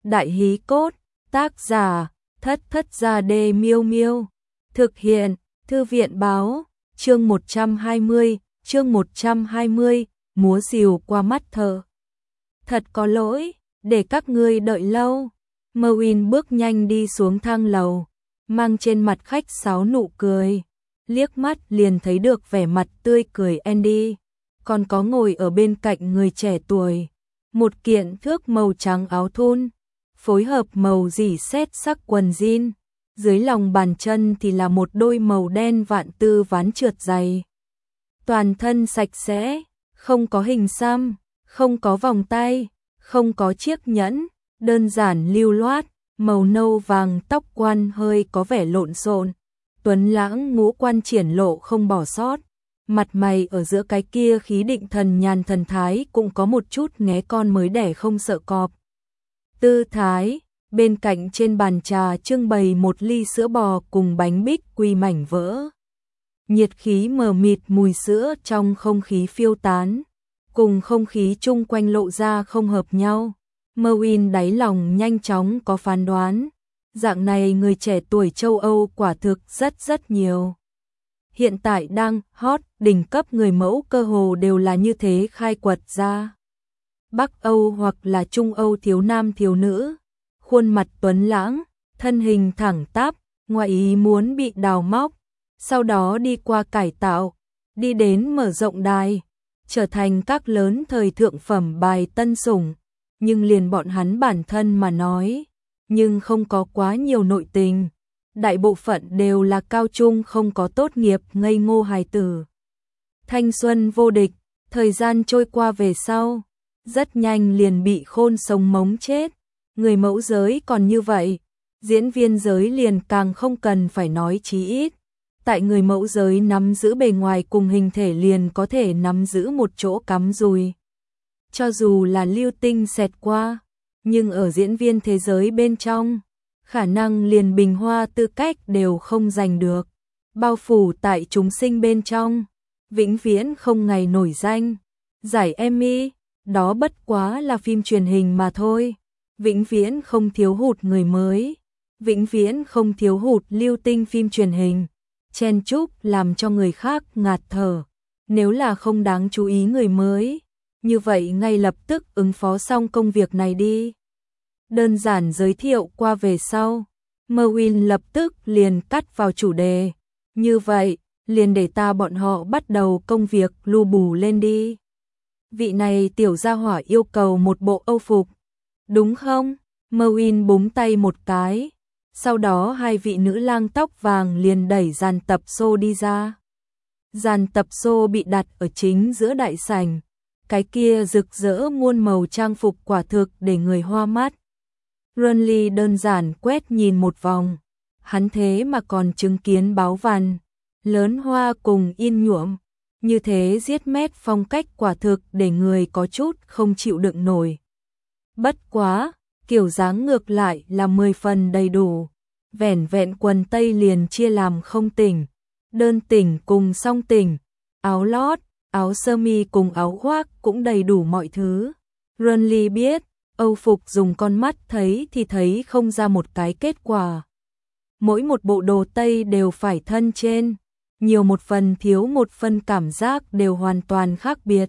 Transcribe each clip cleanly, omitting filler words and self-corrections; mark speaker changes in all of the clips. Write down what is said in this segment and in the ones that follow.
Speaker 1: Đại hí cốt, tác giả, Thất Thất Gia Đê Miêu Miêu. Thực hiện, Thư viện báo, chương 120, múa rìu qua mắt thợ. Thật có lỗi, để các ngươi đợi lâu. Merwin bước nhanh đi xuống thang lầu, mang trên mặt khách sáo nụ cười. Liếc mắt liền thấy được vẻ mặt tươi cười Andy, còn có ngồi ở bên cạnh người trẻ tuổi. Một kiện thước màu trắng áo thun, phối hợp màu dỉ sét sắc quần jean. Dưới lòng bàn chân thì là một đôi màu đen vạn tư ván trượt dày. Toàn thân sạch sẽ, không có hình xăm, không có vòng tay, không có chiếc nhẫn, đơn giản lưu loát, màu nâu vàng tóc quan hơi có vẻ lộn xộn. Tuấn lãng ngũ quan triển lộ không bỏ sót. Mặt mày ở giữa cái kia khí định thần nhàn thần thái cũng có một chút nghé con mới đẻ không sợ cọp. Tư thái, bên cạnh trên bàn trà trưng bày một ly sữa bò cùng bánh bích quy mảnh vỡ. Nhiệt khí mờ mịt mùi sữa trong không khí phiêu tán, cùng không khí chung quanh lộ ra không hợp nhau. Merwin đáy lòng nhanh chóng có phán đoán, dạng này người trẻ tuổi châu Âu quả thực rất nhiều. Hiện tại đang hot, đỉnh cấp người mẫu cơ hồ đều là như thế khai quật ra. Bắc Âu hoặc là Trung Âu thiếu nam thiếu nữ, khuôn mặt tuấn lãng, thân hình thẳng tắp, ngoài ý muốn bị đào móc, sau đó đi qua cải tạo, đi đến mở rộng đài, trở thành các lớn thời thượng phẩm bài tân sủng. Nhưng liền bọn hắn bản thân mà nói, nhưng không có quá nhiều nội tình. Đại bộ phận đều là cao trung không có tốt nghiệp ngây ngô hài tử. Thanh xuân vô địch, thời gian trôi qua về sau, rất nhanh liền bị khôn sống mống chết. Người mẫu giới còn như vậy, diễn viên giới liền càng không cần phải nói chí ít. Tại người mẫu giới nắm giữ bề ngoài cùng hình thể liền có thể nắm giữ một chỗ cắm dùi. Cho dù là lưu tinh xẹt qua, nhưng ở diễn viên thế giới bên trong, khả năng liền bình hoa tư cách đều không giành được. Bao phủ tại chúng sinh bên trong, vĩnh viễn không ngày nổi danh. Giải Emmy, đó bất quá là phim truyền hình mà thôi. Vĩnh viễn không thiếu hụt người mới, vĩnh viễn không thiếu hụt lưu tinh phim truyền hình. Chen chúc làm cho người khác ngạt thở. Nếu là không đáng chú ý người mới, như vậy ngay lập tức ứng phó xong công việc này đi. Đơn giản giới thiệu qua về sau, Merwin lập tức liền cắt vào chủ đề. Như vậy, liền để ta bọn họ bắt đầu công việc lu bù lên đi. Vị này tiểu gia hỏa yêu cầu một bộ Âu phục, đúng không? Merwin búng tay một cái, sau đó hai vị nữ lang tóc vàng liền đẩy dàn tập show đi ra. Dàn tập show bị đặt ở chính giữa đại sảnh, cái kia rực rỡ muôn màu trang phục quả thực để người hoa mắt. Runley đơn giản quét nhìn một vòng, hắn thế mà còn chứng kiến báo văn, lớn hoa cùng in nhuộm, như thế giết mét phong cách quả thực để người có chút không chịu đựng nổi. Bất quá, kiểu dáng ngược lại là 10 phần đầy đủ, vẻn vẹn quần tây liền chia làm không tỉnh, đơn tỉnh cùng song tỉnh, áo lót, áo sơ mi cùng áo khoác cũng đầy đủ mọi thứ. Runley biết, Âu phục dùng con mắt thấy thì thấy không ra một cái kết quả. Mỗi một bộ đồ tây đều phải thân trên, nhiều một phần thiếu một phần cảm giác đều hoàn toàn khác biệt.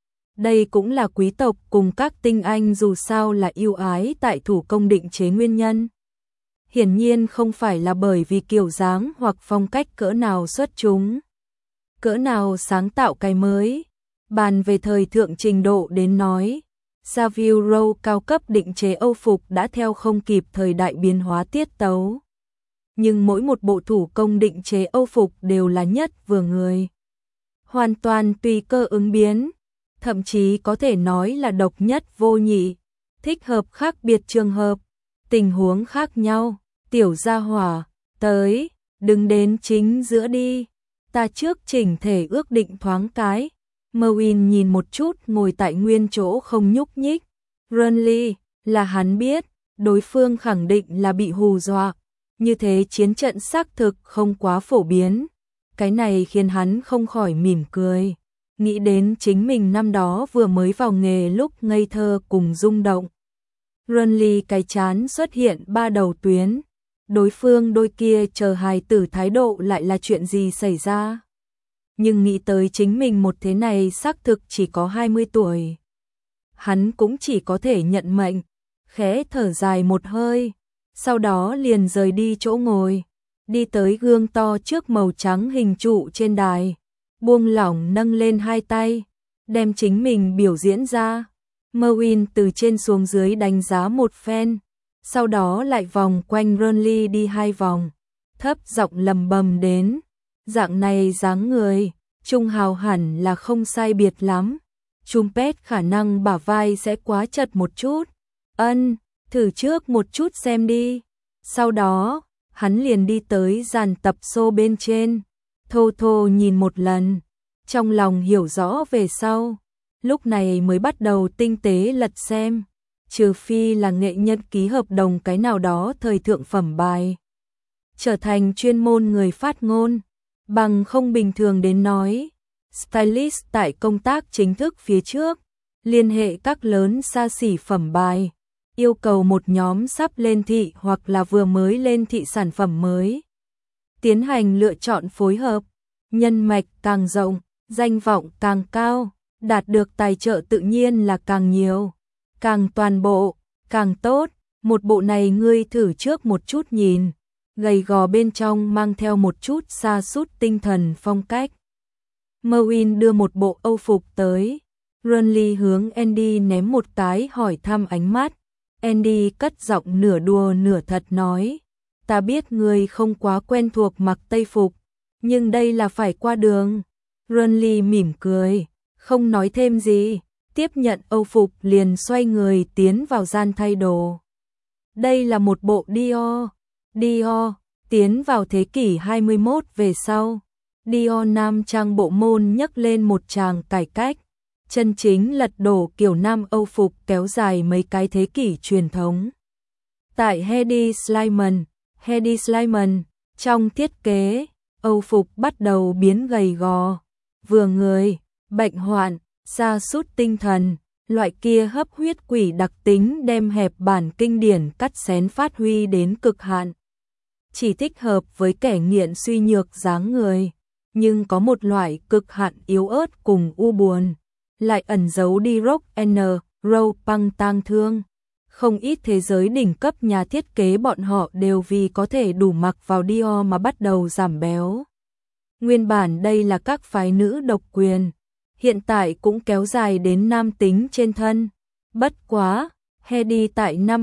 Speaker 1: Đây cũng là quý tộc cùng các tinh anh dù sao là yêu ái tại thủ công định chế nguyên nhân. Hiển nhiên không phải là bởi vì kiểu dáng hoặc phong cách cỡ nào xuất chúng, cỡ nào sáng tạo cái mới. Bàn về thời thượng trình độ đến nói, Savile Row cao cấp định chế Âu phục đã theo không kịp thời đại biến hóa tiết tấu. Nhưng mỗi một bộ thủ công định chế Âu phục đều là nhất vừa người. Hoàn toàn tùy cơ ứng biến, thậm chí có thể nói là độc nhất vô nhị, thích hợp khác biệt trường hợp, tình huống khác nhau. Tiểu gia hỏa, tới, đừng đến chính giữa đi, ta trước chỉnh thể ước định thoáng cái. Merwin nhìn một chút ngồi tại nguyên chỗ không nhúc nhích. Runley, là hắn biết, đối phương khẳng định là bị hù dọa, như thế chiến trận xác thực không quá phổ biến. Cái này khiến hắn không khỏi mỉm cười, nghĩ đến chính mình năm đó vừa mới vào nghề lúc ngây thơ cùng rung động. Runly cái chán xuất hiện 3 đầu tuyến. Đối phương đôi kia chờ hài tử thái độ lại là chuyện gì xảy ra? Nhưng nghĩ tới chính mình một thế này xác thực chỉ có 20 tuổi. Hắn cũng chỉ có thể nhận mệnh, khẽ thở dài một hơi, sau đó liền rời đi chỗ ngồi, đi tới gương to trước màu trắng hình trụ trên đài, buông lỏng nâng lên hai tay, đem chính mình biểu diễn ra. Merwin từ trên xuống dưới đánh giá một phen, sau đó lại vòng quanh Runly đi 2 vòng, thấp giọng lầm bầm đến, dạng này dáng người, Trung Hào hẳn là không sai biệt lắm. Trumpet khả năng bả vai sẽ quá chật một chút. Thử trước một chút xem đi. Sau đó, hắn liền đi tới dàn tập show bên trên, thô thô nhìn một lần, trong lòng hiểu rõ về sau, lúc này mới bắt đầu tinh tế lật xem, trừ phi là nghệ nhân ký hợp đồng cái nào đó thời thượng phẩm bài, trở thành chuyên môn người phát ngôn, bằng không bình thường đến nói. Stylist tại công tác chính thức phía trước, liên hệ các lớn xa xỉ phẩm bài, yêu cầu một nhóm sắp lên thị hoặc là vừa mới lên thị sản phẩm mới. Tiến hành lựa chọn phối hợp, nhân mạch càng rộng, danh vọng càng cao, đạt được tài trợ tự nhiên là càng nhiều, càng toàn bộ, càng tốt. Một bộ này ngươi thử trước một chút nhìn, gầy gò bên trong mang theo một chút sa sút tinh thần phong cách. Merwin đưa một bộ âu phục tới, Runly hướng Andy ném một cái hỏi thăm ánh mắt. Andy cất giọng nửa đùa nửa thật nói, ta biết ngươi không quá quen thuộc mặc tây phục, nhưng đây là phải qua đường. Runly mỉm cười, không nói thêm gì, tiếp nhận âu phục liền xoay người tiến vào gian thay đồ. Đây là một bộ Dior, tiến vào thế kỷ 21 về sau. Dior nam trang bộ môn nhấc lên một tràng cải cách, chân chính lật đổ kiểu nam Âu phục kéo dài mấy cái thế kỷ truyền thống. Tại Hedi Slimane, trong thiết kế, Âu phục bắt đầu biến gầy gò, vừa người, bệnh hoạn, sa sút tinh thần, loại kia hấp huyết quỷ đặc tính đem hẹp bản kinh điển cắt xén phát huy đến cực hạn. Chỉ thích hợp với kẻ nghiện suy nhược dáng người, nhưng có một loại cực hạn yếu ớt cùng u buồn, lại ẩn giấu đi rock and roll punk tang thương. Không ít thế giới đỉnh cấp nhà thiết kế bọn họ đều vì có thể đủ mặc vào Dior mà bắt đầu giảm béo. Nguyên bản đây là các phái nữ độc quyền, hiện tại cũng kéo dài đến nam tính trên thân. Bất quá, Hedi tại năm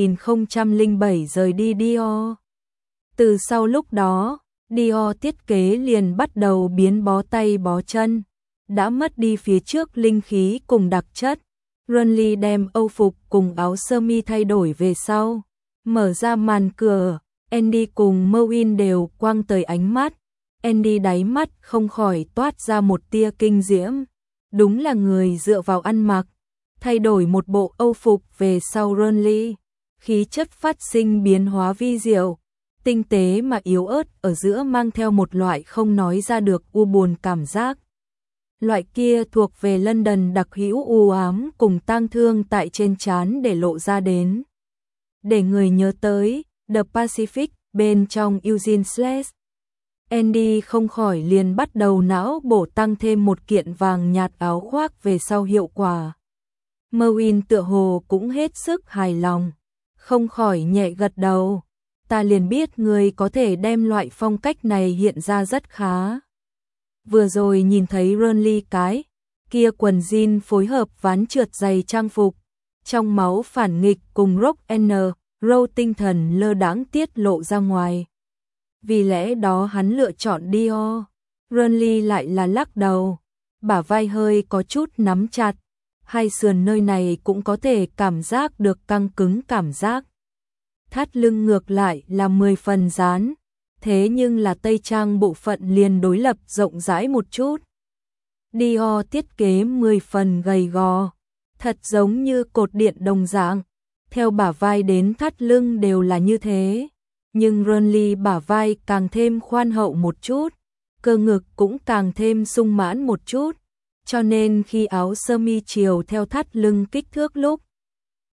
Speaker 1: 2007 rời đi Dior. Từ sau lúc đó, Dior thiết kế liền bắt đầu biến bó tay bó chân, đã mất đi phía trước linh khí cùng đặc chất. Runly đem âu phục cùng áo sơ mi thay đổi về sau, mở ra màn cửa, Andy cùng Merwin đều quăng tới ánh mắt. Andy đáy mắt không khỏi toát ra một tia kinh diễm, đúng là người dựa vào ăn mặc. Thay đổi một bộ âu phục về sau Runly, khí chất phát sinh biến hóa vi diệu, tinh tế mà yếu ớt ở giữa mang theo một loại không nói ra được u buồn cảm giác. Loại kia thuộc về London đặc hữu u ám cùng tang thương tại trên trán để lộ ra đến. Để người nhớ tới The Pacific bên trong Eugene Sledge. Andy không khỏi liền bắt đầu não bổ tăng thêm một kiện vàng nhạt áo khoác về sau hiệu quả. Merwin tựa hồ cũng hết sức hài lòng, không khỏi nhẹ gật đầu. Ta liền biết người có thể đem loại phong cách này hiện ra rất khá. Vừa rồi nhìn thấy Runly cái kia quần jean phối hợp ván trượt giày trang phục, trong máu phản nghịch cùng rock and roll tinh thần lơ đãng tiết lộ ra ngoài. Vì lẽ đó hắn lựa chọn Dior. Runly lại là lắc đầu, bả vai hơi có chút nắm chặt, hai sườn nơi này cũng có thể cảm giác được căng cứng cảm giác. Thắt lưng ngược lại là 10 phần dán, thế nhưng là tây trang bộ phận liền đối lập rộng rãi một chút. Dior thiết kế 10 phần gầy gò, thật giống như cột điện đồng dạng, theo bả vai đến thắt lưng đều là như thế, nhưng Runly bả vai càng thêm khoan hậu một chút, cơ ngực cũng càng thêm sung mãn một chút, cho nên khi áo sơ mi chiều theo thắt lưng kích thước lúc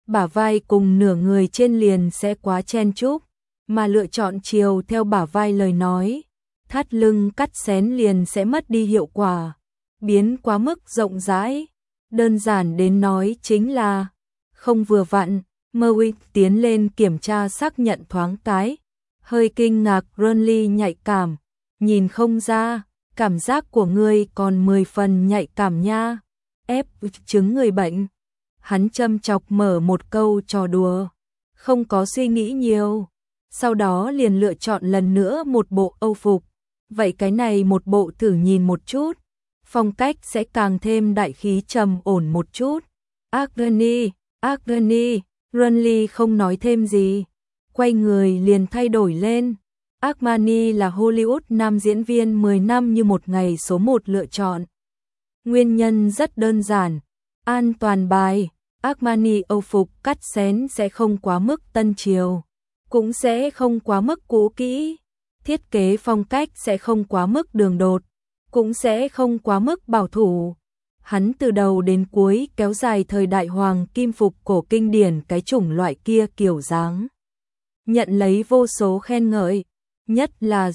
Speaker 1: bả vai cùng nửa người trên liền sẽ quá chen chúc, mà lựa chọn chiều theo bả vai lời nói, thắt lưng cắt xén liền sẽ mất đi hiệu quả, biến quá mức rộng rãi. Đơn giản đến nói chính là không vừa vặn. Merwin tiến lên kiểm tra xác nhận thoáng cái, hơi kinh ngạc. Renly nhạy cảm, nhìn không ra, cảm giác của ngươi còn 10 phần nhạy cảm nha. Ép chứng người bệnh. Hắn châm chọc mở một câu trò đùa, không có suy nghĩ nhiều, sau đó liền lựa chọn lần nữa một bộ âu phục. Vậy cái này một bộ thử nhìn một chút, phong cách sẽ càng thêm đại khí trầm ổn một chút. Agni, Renly không nói thêm gì, quay người liền thay đổi lên. Armani là Hollywood nam diễn viên 10 năm như một ngày số 1 lựa chọn. Nguyên nhân rất đơn giản, an toàn bài. Armani âu phục cắt xén sẽ không quá mức tân triều, cũng sẽ không quá mức cũ kỹ, thiết kế phong cách sẽ không quá mức đường đột, cũng sẽ không quá mức bảo thủ. Hắn từ đầu đến cuối kéo dài thời đại hoàng kim phục cổ kinh điển cái chủng loại kia kiểu dáng, nhận lấy vô số khen ngợi, nhất là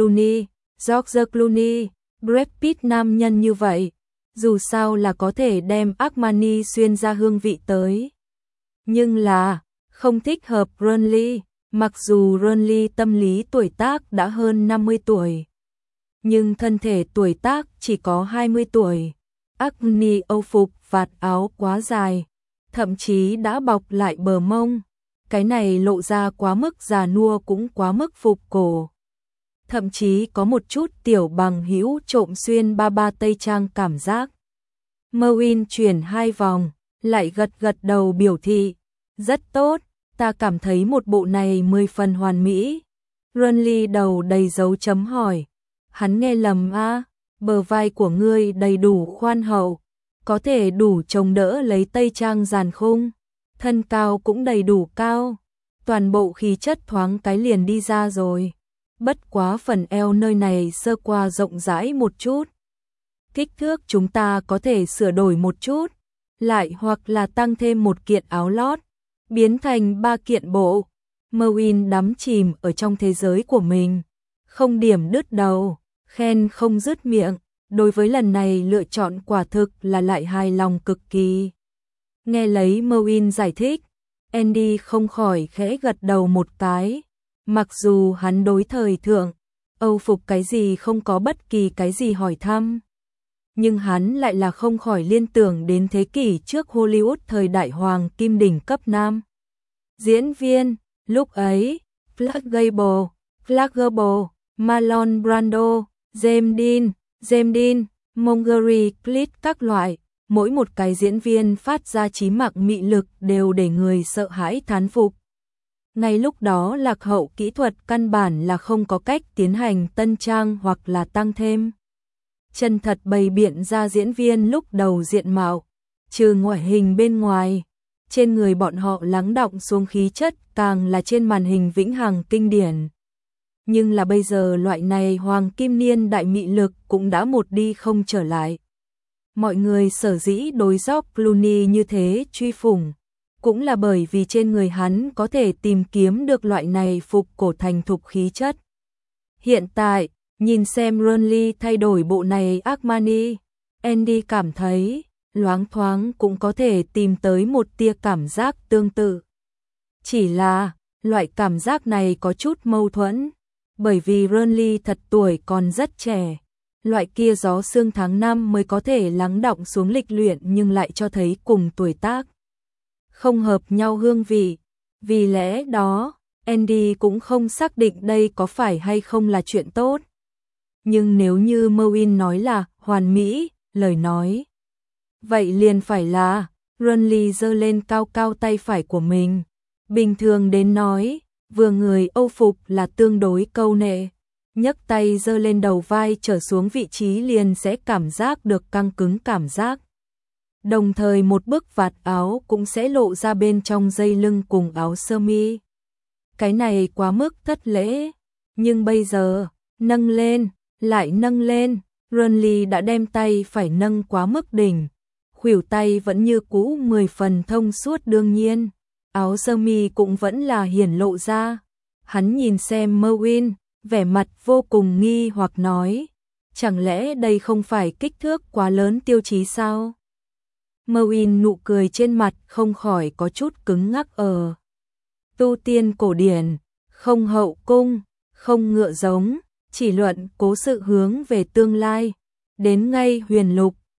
Speaker 1: George Clooney, Brad Pitt. Nam nhân như vậy, dù sao là có thể đem Armani xuyên ra hương vị tới. Nhưng là không thích hợp Renly, mặc dù Renly tâm lý tuổi tác đã hơn 50 tuổi, nhưng thân thể tuổi tác chỉ có 20 tuổi. Armani âu phục vạt áo quá dài, thậm chí đã bọc lại bờ mông, cái này lộ ra quá mức già nua cũng quá mức phục cổ. Thậm chí có một chút tiểu bằng hữu trộm xuyên ba tây trang cảm giác. Merwin chuyển 2 vòng, lại gật đầu biểu thị, rất tốt, ta cảm thấy một bộ này 10 phần hoàn mỹ. Renly đầu đầy dấu chấm hỏi, hắn nghe lầm à, bờ vai của ngươi đầy đủ khoan hậu, có thể đủ chống đỡ lấy tây trang giàn khung, thân cao cũng đầy đủ cao, toàn bộ khí chất thoáng cái liền đi ra rồi. Bất quá phần eo nơi này sơ qua rộng rãi một chút. Kích thước chúng ta có thể sửa đổi một chút, lại hoặc là tăng thêm một kiện áo lót, biến thành 3 kiện bộ. Merwin đắm chìm ở trong thế giới của mình, không điểm đứt đầu, khen không dứt miệng, đối với lần này lựa chọn quả thực là lại hài lòng cực kỳ. Nghe lấy Merwin giải thích, Andy không khỏi khẽ gật đầu một cái. Mặc dù hắn đối thời thượng, âu phục cái gì không có bất kỳ cái gì hỏi thăm, nhưng hắn lại là không khỏi liên tưởng đến thế kỷ trước Hollywood thời đại hoàng kim đỉnh cấp nam. Diễn viên, lúc ấy, Clark Gable, Marlon Brando, James Dean, Montgomery Clift các loại, mỗi một cái diễn viên phát ra trí mạng mị lực đều để người sợ hãi thán phục. Ngay lúc đó lạc hậu kỹ thuật căn bản là không có cách tiến hành tân trang hoặc là tăng thêm. Chân thật bày biện ra diễn viên lúc đầu diện mạo, trừ ngoại hình bên ngoài, trên người bọn họ lắng đọng xuống khí chất càng là trên màn hình vĩnh hằng kinh điển. Nhưng là bây giờ loại này hoàng kim niên đại mị lực cũng đã một đi không trở lại. Mọi người sở dĩ đối George Clooney như thế truy phủng, cũng là bởi vì trên người hắn có thể tìm kiếm được loại này phục cổ thành thục khí chất. Hiện tại, nhìn xem Renly thay đổi bộ này Armani, Andy cảm thấy, loáng thoáng cũng có thể tìm tới một tia cảm giác tương tự. Chỉ là, loại cảm giác này có chút mâu thuẫn, bởi vì Renly thật tuổi còn rất trẻ. Loại kia gió sương tháng 5 mới có thể lắng đọng xuống lịch luyện nhưng lại cho thấy cùng tuổi tác không hợp nhau hương vị. Vì lẽ đó, Andy cũng không xác định đây có phải hay không là chuyện tốt. Nhưng nếu như Merwin nói là hoàn mỹ, lời nói, vậy liền phải là. Renly giơ lên cao cao tay phải của mình. Bình thường đến nói, vừa người âu phục là tương đối câu nệ. Nhấc tay giơ lên đầu vai trở xuống vị trí liền sẽ cảm giác được căng cứng cảm giác. Đồng thời một bức vạt áo cũng sẽ lộ ra bên trong dây lưng cùng áo sơ mi. Cái này quá mức thất lễ, nhưng bây giờ, nâng lên, lại nâng lên, Renly đã đem tay phải nâng quá mức đỉnh, khuỷu tay vẫn như cũ 10 phần thông suốt đương nhiên. áo sơ mi cũng vẫn là hiển lộ ra. Hắn nhìn xem Merwin, vẻ mặt vô cùng nghi hoặc nói, chẳng lẽ đây không phải kích thước quá lớn tiêu chí sao? Merwin nụ cười trên mặt không khỏi có chút cứng ngắc tu tiên cổ điển, không hậu cung, không ngựa giống, chỉ luận cố sự hướng về tương lai, đến ngay huyền lục,